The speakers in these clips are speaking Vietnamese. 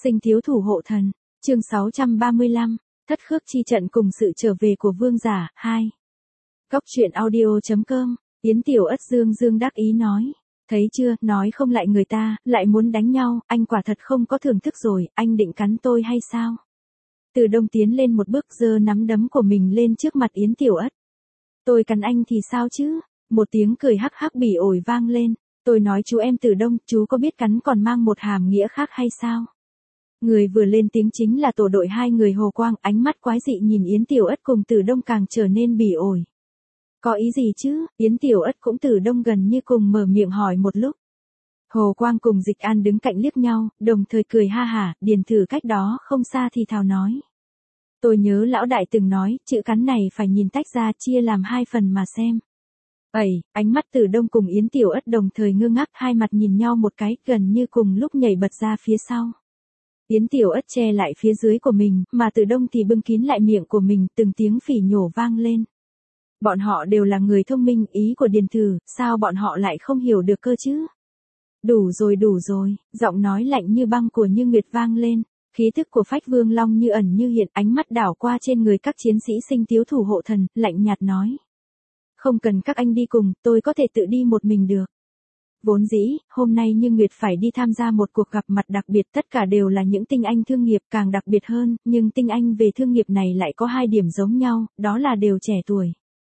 Sinh thiếu thủ hộ thần, chương 635, thất khước chi trận cùng sự trở về của vương giả, 2. Góc truyện audio.com, Yến Tiểu Ất dương đắc ý nói. Thấy chưa, nói không lại người ta, lại muốn đánh nhau, anh quả thật không có thưởng thức rồi, anh định cắn tôi hay sao? Từ Đông tiến lên một bước giơ nắm đấm của mình lên trước mặt Yến Tiểu Ất. Tôi cắn anh thì sao chứ? Một tiếng cười hắc hắc bỉ ổi vang lên. Tôi nói chú em Từ Đông, chú có biết cắn còn mang một hàm nghĩa khác hay sao? Người vừa lên tiếng chính là tổ đội hai người Hồ Quang, ánh mắt quái dị nhìn Yến Tiểu Ất cùng Từ Đông càng trở nên bỉ ổi. Có ý gì chứ? Yến Tiểu Ất cũng Từ Đông gần như cùng mở miệng hỏi một lúc. Hồ Quang cùng Dịch An đứng cạnh liếc nhau, đồng thời cười ha hả, Điền Thử cách đó không xa thì thào nói. Tôi nhớ lão đại từng nói, chữ cắn này phải nhìn tách ra chia làm hai phần mà xem. Ánh mắt Từ Đông cùng Yến Tiểu Ất đồng thời ngơ ngác, hai mặt nhìn nhau một cái, gần như cùng lúc nhảy bật ra phía sau. Yến Tiểu Ất che lại phía dưới của mình, mà Từ Đông thì bưng kín lại miệng của mình, từng tiếng phỉ nhổ vang lên. Bọn họ đều là người thông minh, ý của Điền Thử, sao bọn họ lại không hiểu được cơ chứ? Đủ rồi, giọng nói lạnh như băng của Như Nguyệt vang lên, khí thức của Phách Vương Long như ẩn như hiện, ánh mắt đảo qua trên người các chiến sĩ Sinh thiếu thủ hộ thần, lạnh nhạt nói. Không cần các anh đi cùng, tôi có thể tự đi một mình được. Vốn dĩ, hôm nay Như Nguyệt phải đi tham gia một cuộc gặp mặt đặc biệt, tất cả đều là những tinh anh thương nghiệp, càng đặc biệt hơn, nhưng tinh anh về thương nghiệp này lại có hai điểm giống nhau, đó là đều trẻ tuổi.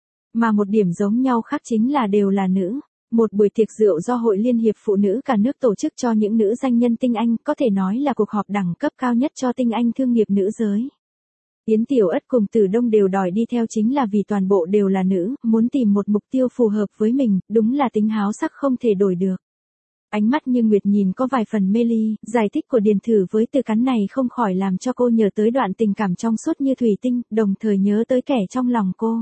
Mà một điểm giống nhau khác chính là đều là nữ. Một buổi tiệc rượu do Hội Liên hiệp Phụ nữ cả nước tổ chức cho những nữ danh nhân tinh anh, có thể nói là cuộc họp đẳng cấp cao nhất cho tinh anh thương nghiệp nữ giới. Yến Tiểu Ất cùng Từ Đông đều đòi đi theo chính là vì toàn bộ đều là nữ, muốn tìm một mục tiêu phù hợp với mình, đúng là tính háo sắc không thể đổi được. Ánh mắt Như Nguyệt nhìn có vài phần mê ly, giải thích của Điền Thử với từ cắn này không khỏi làm cho cô nhớ tới đoạn tình cảm trong suốt như thủy tinh, đồng thời nhớ tới kẻ trong lòng cô.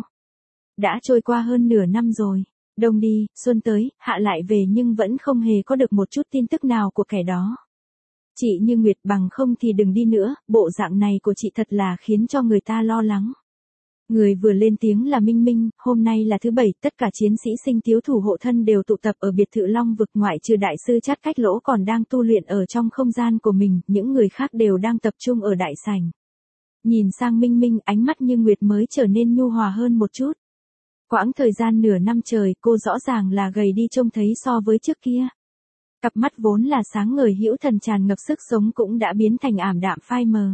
Đã trôi qua hơn nửa năm rồi, đông đi, xuân tới, hạ lại về nhưng vẫn không hề có được một chút tin tức nào của kẻ đó. Chị Như Nguyệt, bằng không thì đừng đi nữa, bộ dạng này của chị thật là khiến cho người ta lo lắng. Người vừa lên tiếng là Minh Minh, hôm nay là thứ 7, tất cả chiến sĩ Sinh thiếu thủ hộ thân đều tụ tập ở biệt thự Long vực, ngoại trừ đại sư Chát Cách Lỗ còn đang tu luyện ở trong không gian của mình, những người khác đều đang tập trung ở đại sảnh. Nhìn sang Minh Minh, ánh mắt Như Nguyệt mới trở nên nhu hòa hơn một chút. Quãng thời gian nửa năm trời, cô rõ ràng là gầy đi trông thấy so với trước kia. Cặp mắt vốn là sáng ngời hữu thần tràn ngập sức sống cũng đã biến thành ảm đạm phai mờ.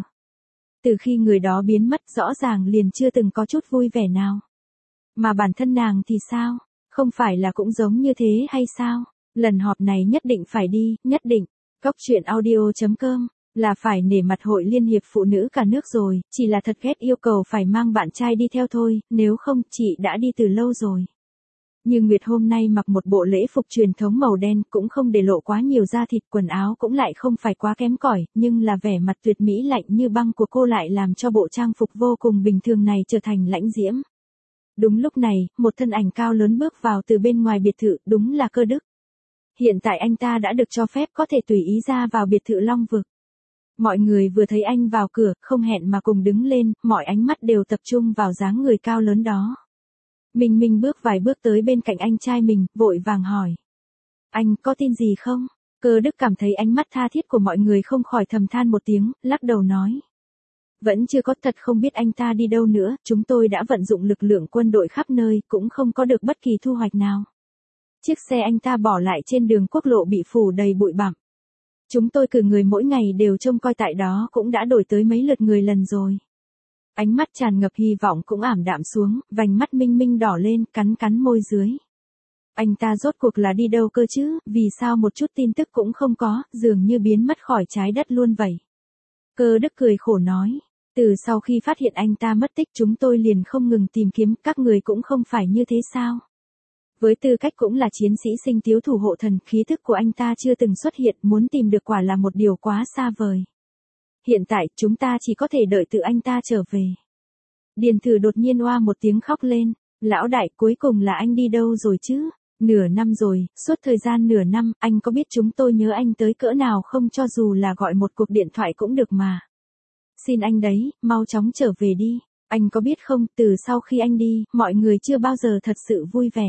Từ khi người đó biến mất rõ ràng liền chưa từng có chút vui vẻ nào. Mà bản thân nàng thì sao? Không phải là cũng giống như thế hay sao? Lần họp này nhất định phải đi, nhất định. Góc truyện audio.com, là phải nể mặt Hội Liên hiệp Phụ nữ cả nước rồi, chỉ là thật ghét yêu cầu phải mang bạn trai đi theo thôi, nếu không chị đã đi từ lâu rồi. Như Nguyệt hôm nay mặc một bộ lễ phục truyền thống màu đen, cũng không để lộ quá nhiều da thịt, quần áo cũng lại không phải quá kém cỏi, nhưng là vẻ mặt tuyệt mỹ lạnh như băng của cô lại làm cho bộ trang phục vô cùng bình thường này trở thành lãnh diễm. Đúng lúc này, một thân ảnh cao lớn bước vào từ bên ngoài biệt thự, đúng là Cơ Đức. Hiện tại anh ta đã được cho phép có thể tùy ý ra vào biệt thự Long vực. Mọi người vừa thấy anh vào cửa, không hẹn mà cùng đứng lên, mọi ánh mắt đều tập trung vào dáng người cao lớn đó. Minh bước vài bước tới bên cạnh anh trai mình, vội vàng hỏi. Anh có tin gì không? Cơ Đức cảm thấy ánh mắt tha thiết của mọi người không khỏi thầm than một tiếng, lắc đầu nói. Vẫn chưa có, thật không biết anh ta đi đâu nữa, chúng tôi đã vận dụng lực lượng quân đội khắp nơi, cũng không có được bất kỳ thu hoạch nào. Chiếc xe anh ta bỏ lại trên đường quốc lộ bị phủ đầy bụi bặm. Chúng tôi cử người mỗi ngày đều trông coi tại đó cũng đã đổi tới mấy lượt người lần rồi. Ánh mắt tràn ngập hy vọng cũng ảm đạm xuống, vành mắt Minh đỏ lên, cắn môi dưới. Anh ta rốt cuộc là đi đâu cơ chứ, vì sao một chút tin tức cũng không có, dường như biến mất khỏi trái đất luôn vậy. Cơ Đức cười khổ nói, từ sau khi phát hiện anh ta mất tích chúng tôi liền không ngừng tìm kiếm, các người cũng không phải như thế sao? Với tư cách cũng là chiến sĩ Sinh thiếu thủ hộ thần, khí thức của anh ta chưa từng xuất hiện, muốn tìm được quả là một điều quá xa vời. Hiện tại, chúng ta chỉ có thể đợi từ anh ta trở về. Điền Thử đột nhiên oa một tiếng khóc lên. Lão đại, cuối cùng là anh đi đâu rồi chứ? Nửa năm rồi, suốt thời gian nửa năm, anh có biết chúng tôi nhớ anh tới cỡ nào không, cho dù là gọi một cuộc điện thoại cũng được mà. Xin anh đấy, mau chóng trở về đi. Anh có biết không, từ sau khi anh đi, mọi người chưa bao giờ thật sự vui vẻ.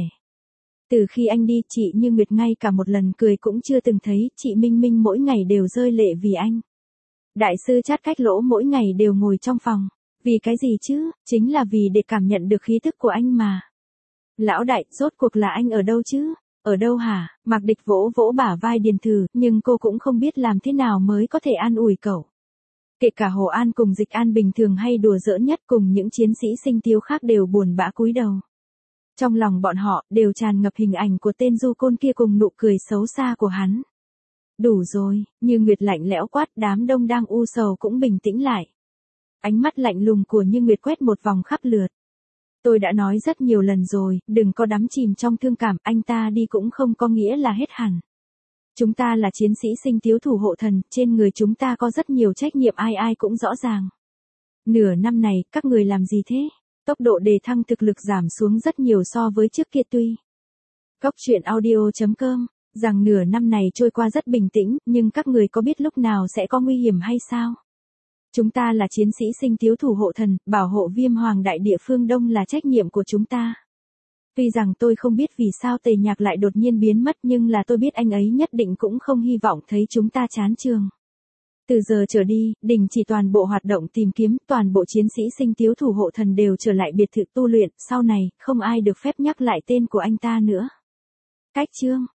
Từ khi anh đi, chị Như Nguyệt ngay cả một lần cười cũng chưa từng thấy, chị Minh mỗi ngày đều rơi lệ vì anh. Đại sư Chát Cách Lỗ mỗi ngày đều ngồi trong phòng. Vì cái gì chứ, chính là vì để cảm nhận được khí tức của anh mà. Lão đại, rốt cuộc là anh ở đâu chứ? Ở đâu hả? Mạc Địch vỗ vỗ bả vai Điền Thử, nhưng cô cũng không biết làm thế nào mới có thể an ủi cậu. Kể cả Hồ An cùng Dịch An bình thường hay đùa giỡn nhất cùng những chiến sĩ Sinh Tiếu khác đều buồn bã cúi đầu. Trong lòng bọn họ đều tràn ngập hình ảnh của tên du côn kia cùng nụ cười xấu xa của hắn. Đủ rồi, Như Nguyệt lạnh lẽo quát, đám đông đang u sầu cũng bình tĩnh lại. Ánh mắt lạnh lùng của Như Nguyệt quét một vòng khắp lượt. Tôi đã nói rất nhiều lần rồi, đừng có đắm chìm trong thương cảm, anh ta đi cũng không có nghĩa là hết hẳn. Chúng ta là chiến sĩ Sinh Tiếu thủ hộ thần, trên người chúng ta có rất nhiều trách nhiệm, ai ai cũng rõ ràng. Nửa năm này, các người làm gì thế? Tốc độ đề thăng thực lực giảm xuống rất nhiều so với trước kia tuy. Cóc truyện audio.com, rằng nửa năm này trôi qua rất bình tĩnh, nhưng các người có biết lúc nào sẽ có nguy hiểm hay sao? Chúng ta là chiến sĩ Sinh Tiếu thủ hộ thần, bảo hộ Viêm Hoàng đại địa phương Đông là trách nhiệm của chúng ta. Tuy rằng tôi không biết vì sao Tề Nhạc lại đột nhiên biến mất, nhưng là tôi biết anh ấy nhất định cũng không hy vọng thấy chúng ta chán trường. Từ giờ trở đi, đình chỉ toàn bộ hoạt động tìm kiếm, toàn bộ chiến sĩ Sinh Tiếu thủ hộ thần đều trở lại biệt thự tu luyện, sau này, không ai được phép nhắc lại tên của anh ta nữa. Cách chương